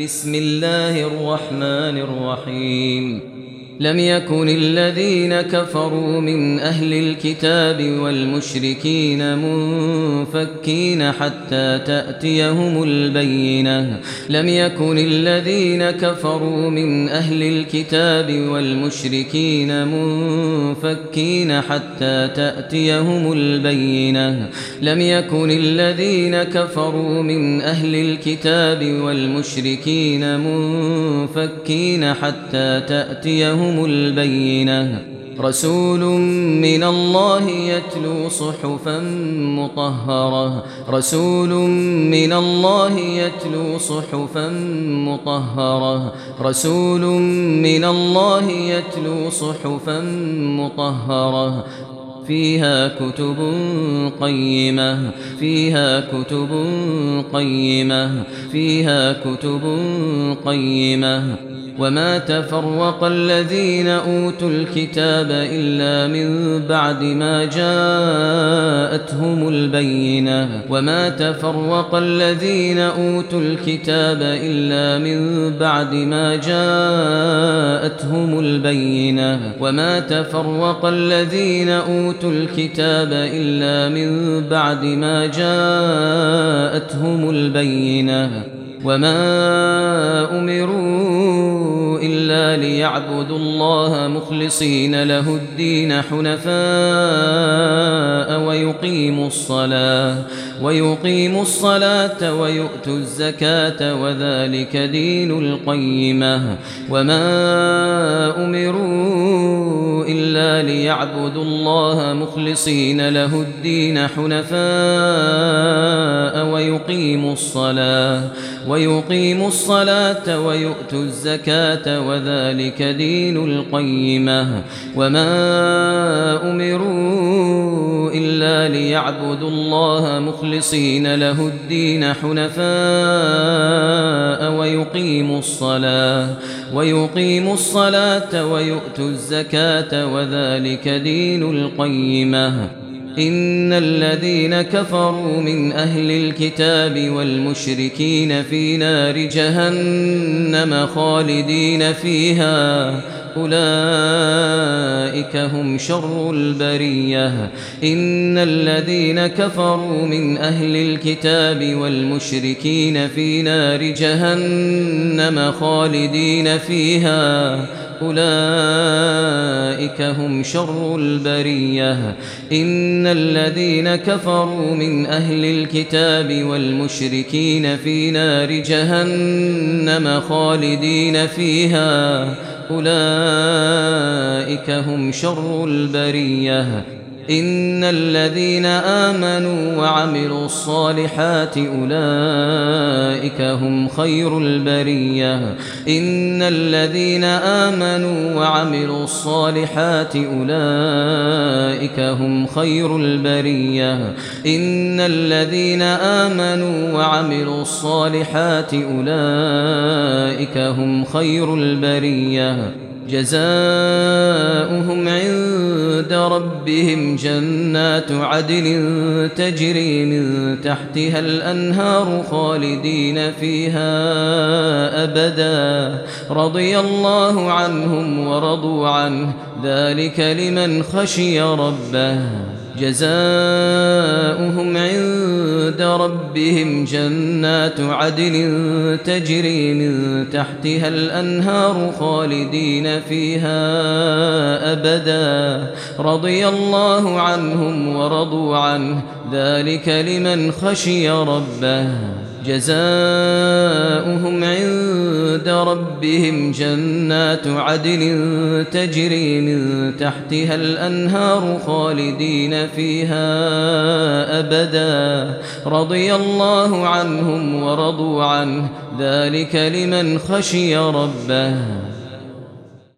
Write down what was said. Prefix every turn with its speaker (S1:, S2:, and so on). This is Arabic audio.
S1: بسم الله الرحمن الرحيم. لم يكن الذين كفروا من أهل الكتاب والمشركين منفكين حتى تأتيهم البينة. لم يكن الذين كفروا من أهل الكتاب والمشركين منفكين حتى تأتيهم البينة. لم يكن الذين كفروا من أهل الكتاب والمشركين منفكين حتى تأتيهم البينة. رسول من الله يتلو صحفا مطهرة. رسول من الله يتلو صحفا مطهرة. رسول من الله يتلو صحفا مطهرة فيها كتب قيمة. فيها كتب قيمة. فيها كتب قيمة. وما تفرق الذين أوتوا الكتاب إلا من بعد ما جاءتهم البينة. وما تفرق الذين أوتوا الكتاب إلا من بعد ما جاءتهم البينة. وما تفرق الذين أوتوا الكتاب إلا من بعد ما جاءتهم البينة. وما أمروا إلا ليعبدوا الله مخلصين له الدين حنفاء ويقيموا الصلاة ويؤتوا الزكاة وذلك دين القيمة. وما أمروا إلا ليعبدوا الله مخلصين له الدين حنفاء ويقيموا الصلاة ويؤتوا الزكاة وذلك دين القيمة. وما أمروا إلا ليعبدوا الله مخلصين له الدين حنفاء ويقيموا الصلاة ويؤتوا الزكاة وذلك دين القيمة. إن الذين كفروا من أهل الكتاب والمشركين في نار جهنم خالدين فيها أولئك هم شر البرية. إن الذين كفروا من أهل الكتاب والمشركين في نار جهنم خالدين فيها أولئك هم شر البرية. إن الذين كفروا من أهل الكتاب والمشركين في نار جهنم خالدين فيها أولئك هم شر البرية. إن الذين آمنوا وعملوا الصالحات أولئك هم خير البرية. إن الذين آمنوا وعملوا الصالحات أولئك هم خير البرية. إن الذين آمنوا وعملوا الصالحات أولئك هم خير البرية. جزاؤهم عند ربهم جنات عدن تجري من تحتها الأنهار خالدين فيها أبدا رضي الله عنهم ورضوا عنه ذلك لمن خشي ربه. جزاؤهم عند ربهم جنات عدن تجري من تحتها الأنهار خالدين فيها أبدا رضي الله عنهم ورضوا عنه ذلك لمن خشي ربه. جزاؤهم عند ربهم جنات عدن تجري من تحتها الأنهار خالدين فيها أبدا رضي الله عنهم ورضوا عنه ذلك لمن خشي ربه.